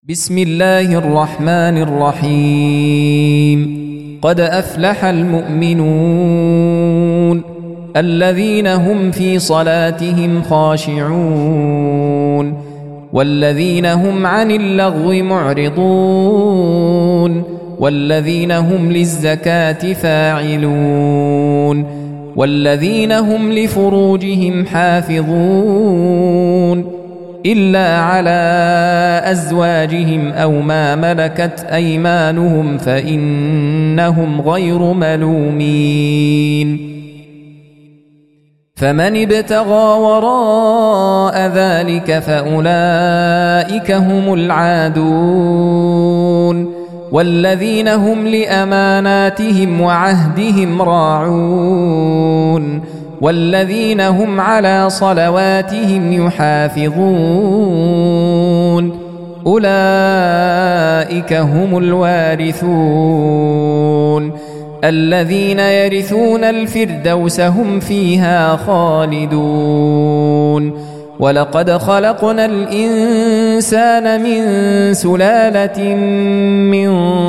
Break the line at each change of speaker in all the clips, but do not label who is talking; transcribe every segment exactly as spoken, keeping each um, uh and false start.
بسم الله الرحمن الرحيم. قد أفلح المؤمنون الذين هم في صلاتهم خاشعون والذين هم عن اللغو معرضون والذين هم للزكاة فاعلون والذين هم لفروجهم حافظون إلا على أزواجهم أو ما ملكت أيمانهم فإنهم غير ملومين. فمن ابتغى وراء ذلك فأولئك هم العادون والذين هم لأماناتهم وعهدهم راعون والذين هم على صلواتهم يحافظون أولئك هم الوارثون الذين يرثون الفردوس هم فيها خالدون. ولقد خلقنا الإنسان من سلالة من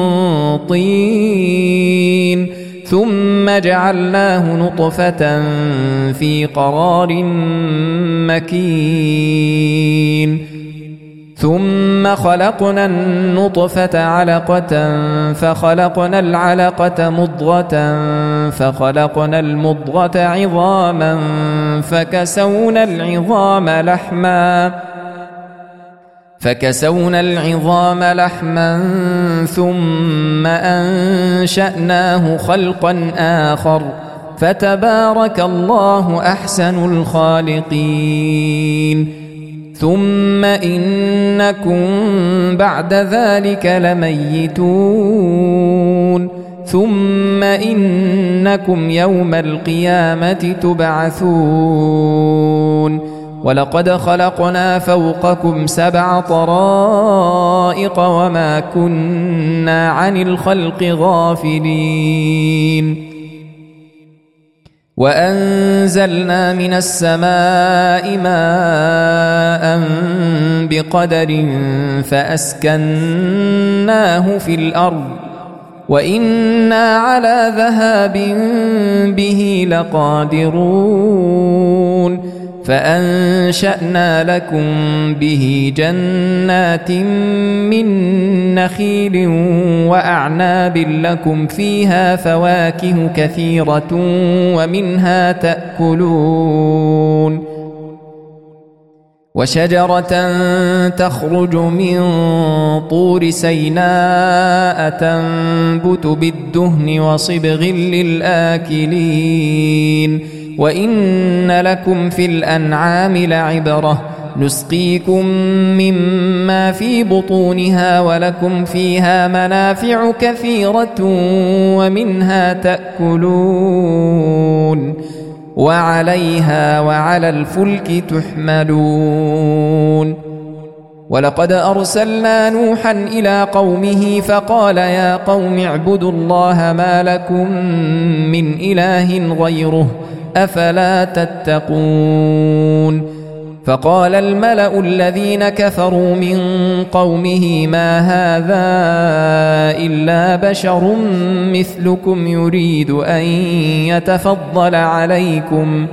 طين ثم جعلناه نطفة في قرار مكين ثم خلقنا النطفة علقة فخلقنا العلقة مضغة فخلقنا المضغة عظاما فكسونا العظام لحما فكسونا العظام لحما ثم أنشأناه خلقا آخر فتبارك الله أحسن الخالقين. ثم إنكم بعد ذلك لميتون ثم إنكم يوم القيامة تبعثون. ولقد خلقنا فوقكم سبع طرائق وما كنا عن الخلق غافلين. وأنزلنا من السماء ماء بقدر فأسكناه في الأرض وإنا على ذهاب به لقادرون. فأنشأنا لكم به جنات من نخيل وأعناب لكم فيها فواكه كثيرة ومنها تأكلون. وشجرة تخرج من طور سيناء تنبت بالدهن وصبغ للآكلين. وإن لكم في الأنعام لعبرة نسقيكم مما في بطونها ولكم فيها منافع كثيرة ومنها تأكلون وعليها وعلى الفلك تحملون. ولقد أرسلنا نوحا إلى قومه فقال يا قوم اعبدوا الله ما لكم من إله غيره أفلا تتقون. فقال الملأ الذين كفروا من قومه ما هذا إلا بشر مثلكم يريد أن يتفضل عليكم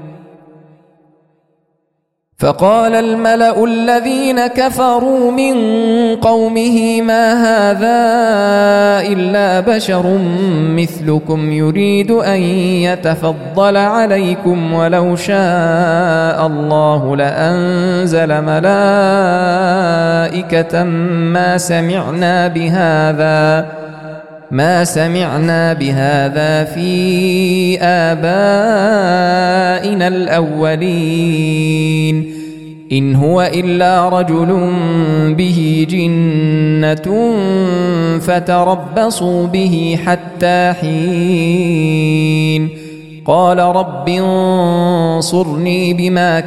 فقال الملأ الذين كفروا من قومه ما هذا إلا بشر مثلكم يريد أن يتفضل عليكم ولو شاء الله لأنزل ملائكة ما سمعنا بهذا ما سمعنا بهذا في آبائنا الأولين إن هو إلا رجل به جنة فتربصوا به حتى حين. قال رب انصرني بما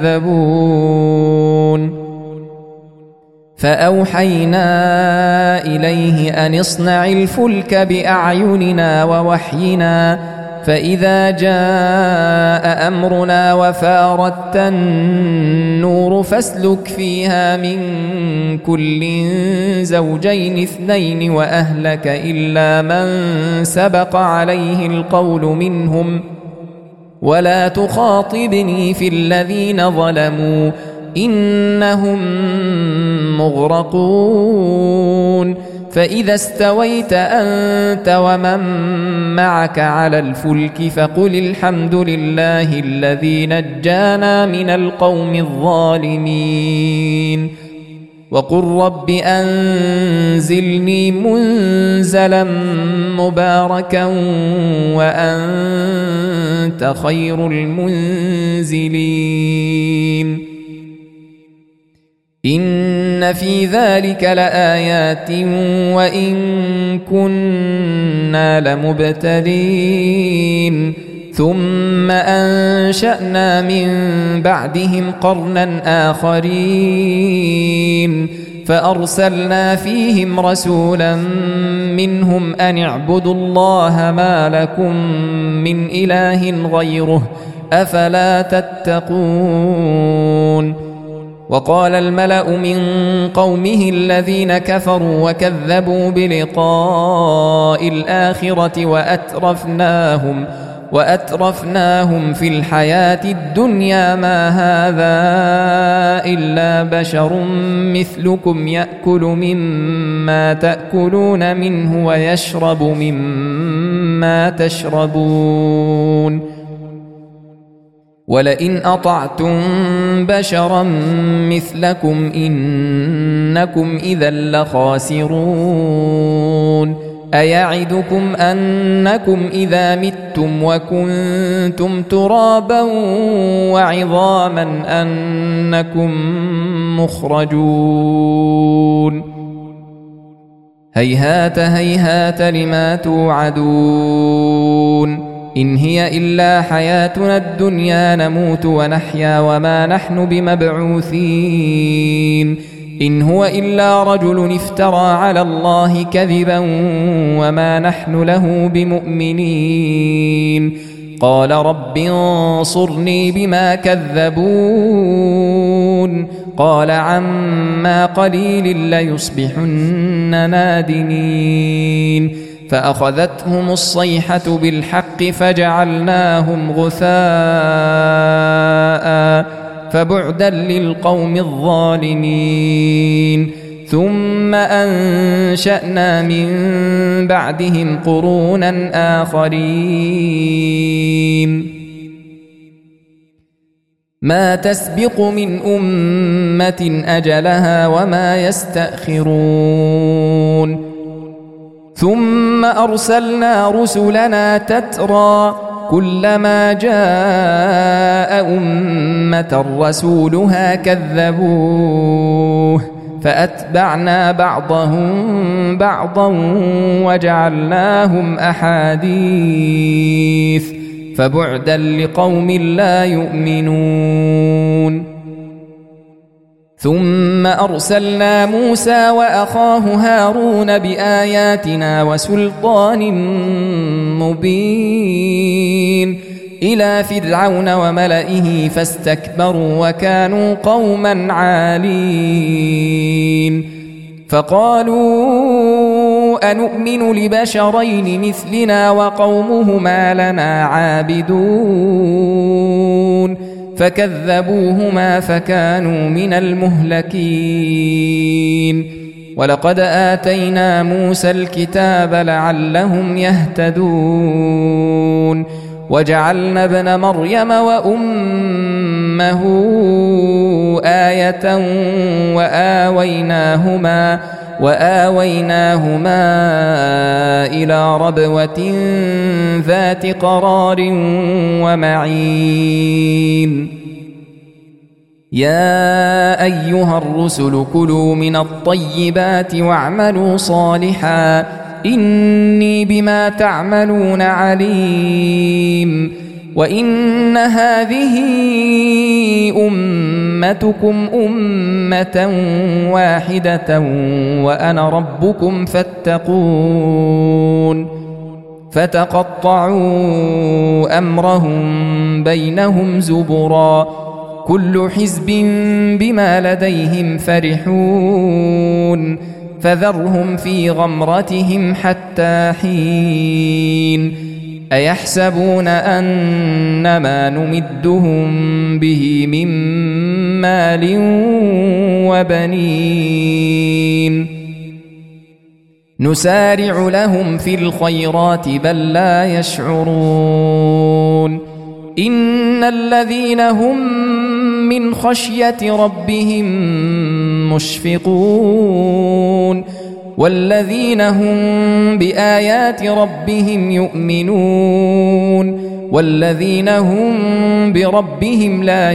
كذبون. فأوحينا إليه أن اصنع الفلك بأعيننا ووحينا فإذا جاء أمرنا وفارت النور فاسلك فيها من كل زوجين اثنين وأهلك إلا من سبق عليه القول منهم ولا تخاطبني في الذين ظلموا إنهم مغرقون فإذا استويت أنت ومن معك على الفلك فقل الحمد لله الذي نجانا من القوم الظالمين وقل رب أنزلني منزلا مباركا وأنت خير المنزلين إن في ذلك لآيات وإن كنا لمبتلين ثم أنشأنا من بعدهم قرنا آخرين فأرسلنا فيهم رسولا منهم أن اعبدوا الله ما لكم من إله غيره أفلا تتقون وقال الملأ من قومه الذين كفروا وكذبوا بلقاء الآخرة وأترفناهم وأترفناهم في الحياة الدنيا ما هذا إلا بشر مثلكم يأكل مما تأكلون منه ويشرب مما تشربون ولئن أطعتم بشرا مثلكم إنكم إذا لخاسرون أيعدكم أنكم إذا متم وكنتم ترابا وعظاما أنكم مخرجون هيهات هيهات لما توعدون إن هي إلا حياتنا الدنيا نموت ونحيا وما نحن بمبعوثين إن هو إلا رجل افترى على الله كذبا وما نحن له بمؤمنين قال رب انصرني بما كذبون قال عما قليل ليصبحن نادمين فأخذتهم الصيحة بالحق فجعلناهم غثاء فبعدا للقوم الظالمين ثم أنشأنا من بعدهم قرونا آخرين ما تسبق من أمة أجلها وما يستأخرون ثم أرسلنا رسلنا تترى كلما جاء أمة رسولها كذبوه فأتبعنا بعضهم بعضا وجعلناهم أحاديث فبعدا لقوم لا يؤمنون ثم أرسلنا موسى وأخاه هارون بآياتنا وسلطان مبين إلى فرعون وملئه فاستكبروا وكانوا قوما عالين فقالوا أنؤمن لبشرين مثلنا وقومهما لنا عابدون فكذبوهما فكانوا من المهلكين ولقد آتينا موسى الكتاب لعلهم يهتدون وجعلنا ابن مريم وأمه آية وآويناهما وآويناهما إلى ربوة ذات قرار ومعين يا أيها الرسل كلوا من الطيبات واعملوا صالحا إني بما تعملون عليم وإن هذه أمتكم أمة واحدة وأنا ربكم فاتقون فتقطعوا أمرهم بينهم زبرا كل حزب بما لديهم فرحون فذرهم في غمرتهم حتى حين أيحسبون أن ما نمدهم به من مال وبنين نسارع لهم في الخيرات بل لا يشعرون إن الذين هم من خشية ربهم مشفقون والذين هم بآيات ربهم يؤمنون والذين هم بربهم لا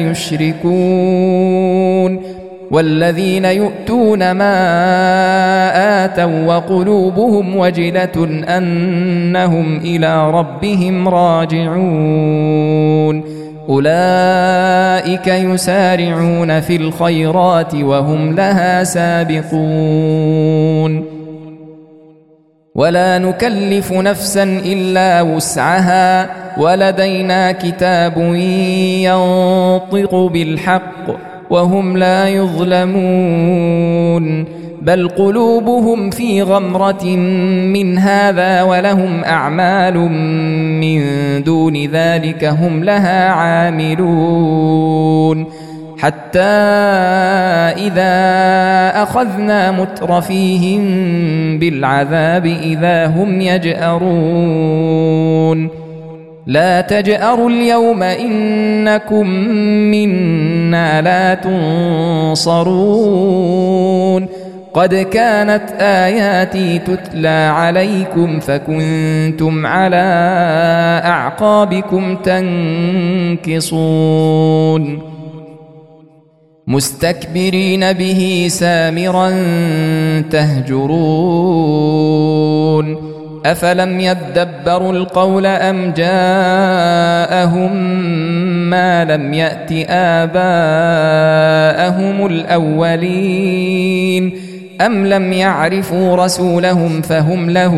يشركون والذين يؤتون ما آتوا وقلوبهم وجلة أنهم إلى ربهم راجعون أولئك يسارعون في الخيرات وهم لها سابقون ولا نكلف نفسا إلا وسعها ولدينا كتاب ينطق بالحق وهم لا يظلمون بل قلوبهم في غمرة من هذا ولهم أعمال من دون ذلك هم لها عاملون حتى إذا أخذنا مترفيهم بالعذاب إذا هم يجأرون لا تجأروا اليوم إنكم منا لا تنصرون قد كانت آياتي تتلى عليكم فكنتم على أعقابكم تنكصون مستكبرين به سامرا تهجرون أفلم يدبروا القول أم جاءهم ما لم يأت آباءهم الأولين أم لم يعرفوا رسولهم فهم له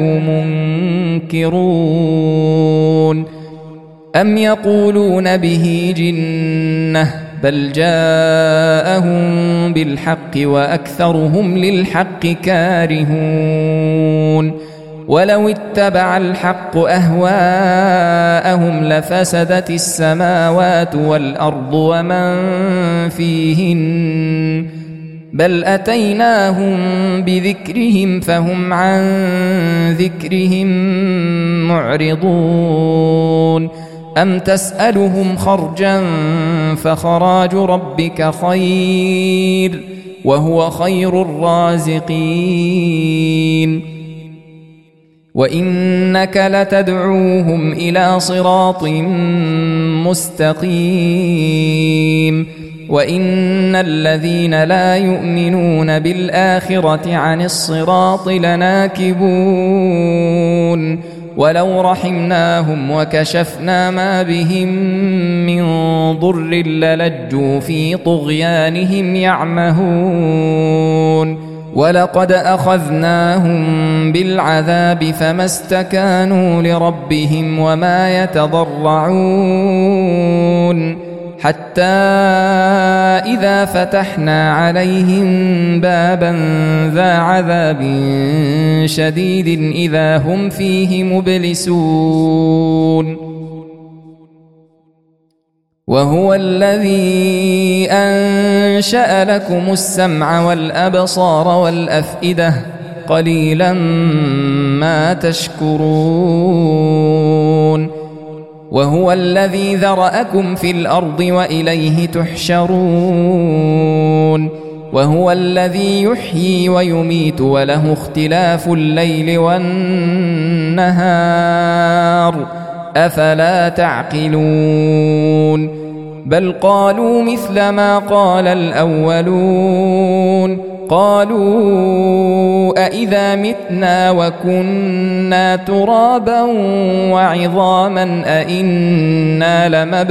منكرون أم يقولون به جنة بل جاءهم بالحق وأكثرهم للحق كارهون ولو اتبع الحق أهواءهم لفسدت السماوات والأرض ومن فيهن بل أتيناهم بذكرهم فهم عن ذكرهم معرضون أم تسألهم خرجا فخراج ربك خير وهو خير الرازقين وإنك لتدعوهم إلى صراط مستقيم وإن الذين لا يؤمنون بالآخرة عن الصراط لناكبون ولو رحمناهم وكشفنا ما بهم من ضر للجوا في طغيانهم يعمهون ولقد أخذناهم بالعذاب فما استكانوا لربهم وما يتضرعون حتى إذا فتحنا عليهم بابا ذا عذاب شديد إذا هم فيه مبلسون وهو الذي أنشأ لكم السمع والأبصار والأفئدة قليلا ما تشكرون وهو الذي ذرأكم في الأرض وإليه تحشرون وهو الذي يحيي ويميت وله اختلاف الليل والنهار أفلا تعقلون بل قالوا مثل ما قال الأولون قالوا أإذا متنا وكنا ترابا وعظاما أإنا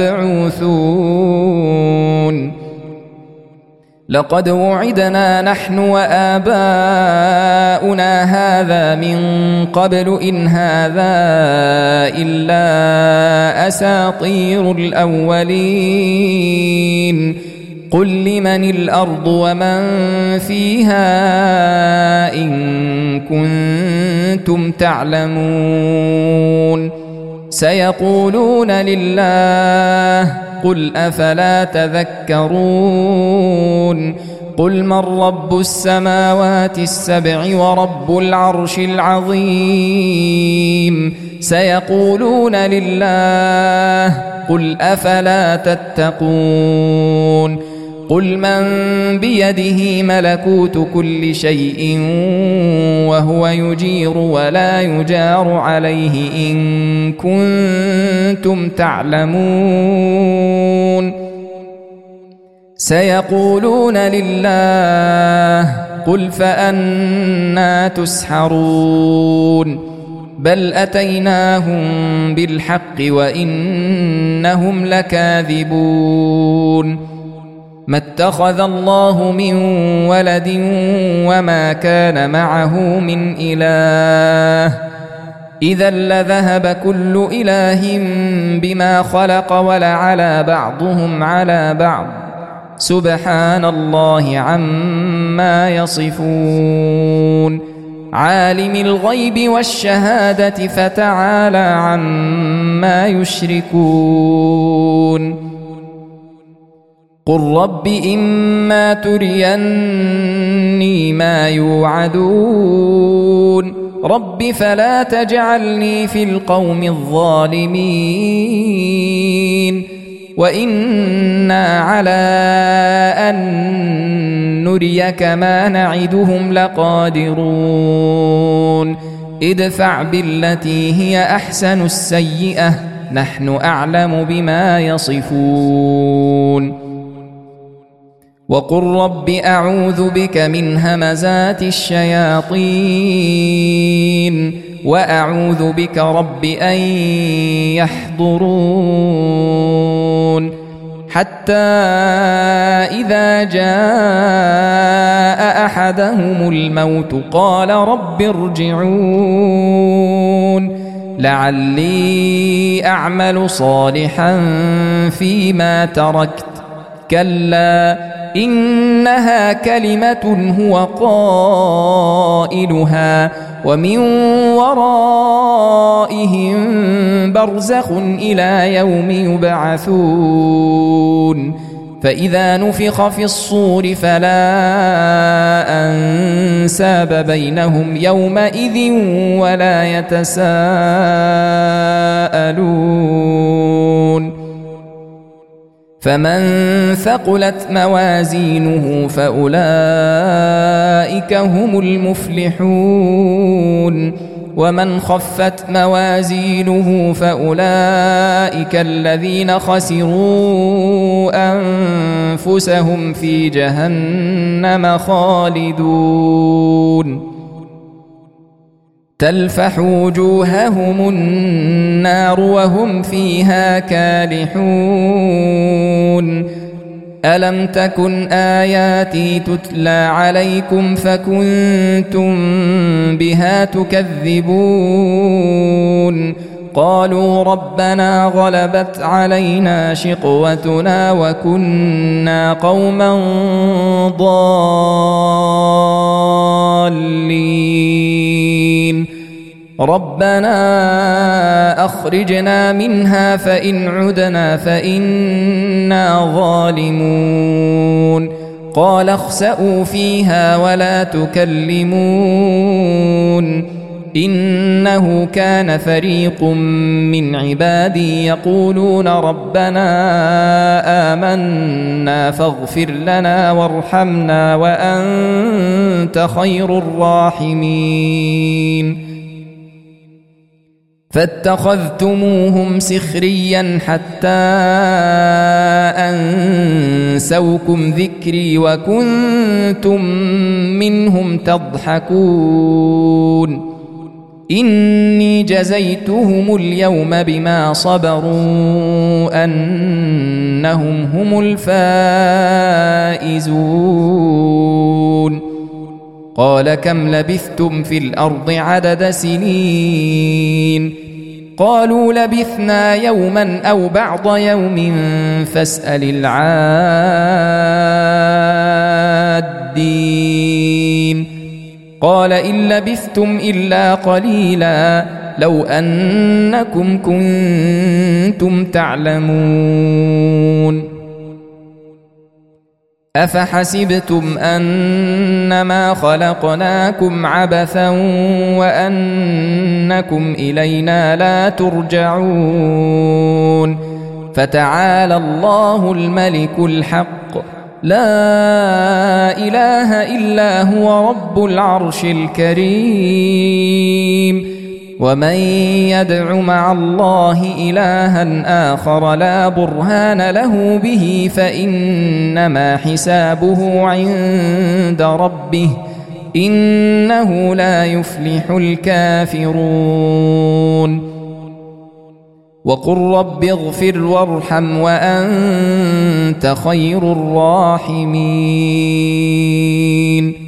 لمبعوثون لقد وعدنا نحن وآباؤنا آلهتنا هذا من قبل إن هذا إلا أساطير الأولين قل لمن الأرض ومن فيها إن كنتم تعلمون سيقولون لله قل أفلا تذكرون قل من رب السماوات السبع ورب العرش العظيم سيقولون لله قل أفلا تتقون قل من بيده ملكوت كل شيء وهو يجير ولا يجار عليه إن كنتم تعلمون سيقولون لله قل فأنى تسحرون بل أتيناهم بالحق وإنهم لكاذبون ما اتخذ الله من ولد وما كان معه من إله إذا لذهب كل إله بما خلق ولعلى بعضهم على بعض سبحان الله عما يصفون عالم الغيب والشهادة فتعالى عما يشركون قل رب إما تريني ما يوعدون رب فلا تجعلني في القوم الظالمين وإنا على أن نريك ما نعدهم لقادرون ادفع بالتي هي أحسن السيئة نحن أعلم بما يصفون وقل رب أعوذ بك من همزات الشياطين وأعوذ بك رب أن يحضرون حتى إذا جاء أحدهم الموت قال رب ارجعون لعلي أعمل صالحا فيما تركت كلا إنها كلمة هو قائلها ومن ورائهم برزخ إلى يوم يبعثون فإذا نفخ في الصور فلا أنساب بينهم يومئذ ولا يتساءلون فمن ثقلت موازينه فأولئك هم المفلحون ومن خفت موازينه فأولئك الذين خسروا أنفسهم في جهنم خالدون تلفح وجوههم النار وهم فيها كالحون ألم تكن آياتي تتلى عليكم فكنتم بها تكذبون قالوا ربنا غلبت علينا شقوتنا وكنا قوما ضالين ربنا أخرجنا منها فإن عدنا فإنا ظالمون قال اخسئوا فيها ولا تكلمون إنه كان فريق من عبادي يقولون ربنا آمنا فاغفر لنا وارحمنا وأنت خير الراحمين فاتخذتموهم سخريا حتى أنسوكم ذكري وكنتم منهم تضحكون إني جزيتهم اليوم بما صبروا أنهم هم الفائزون قال كم لبثتم في الأرض عدد سنين قالوا لبثنا يوما أو بعض يوم فاسأل العادين قال إن لبثتم إلا قليلا لو أنكم كنتم تعلمون أفحسبتم أنما خلقناكم عبثا وأنكم إلينا لا ترجعون فتعالى الله الملك الحق لا إله إلا هو رب العرش الكريم ومن يدع مع الله إلها آخر لا برهان له به فإنما حسابه عند ربه إنه لا يفلح الكافرون وقل رب اغفر وارحم وأنت خير الراحمين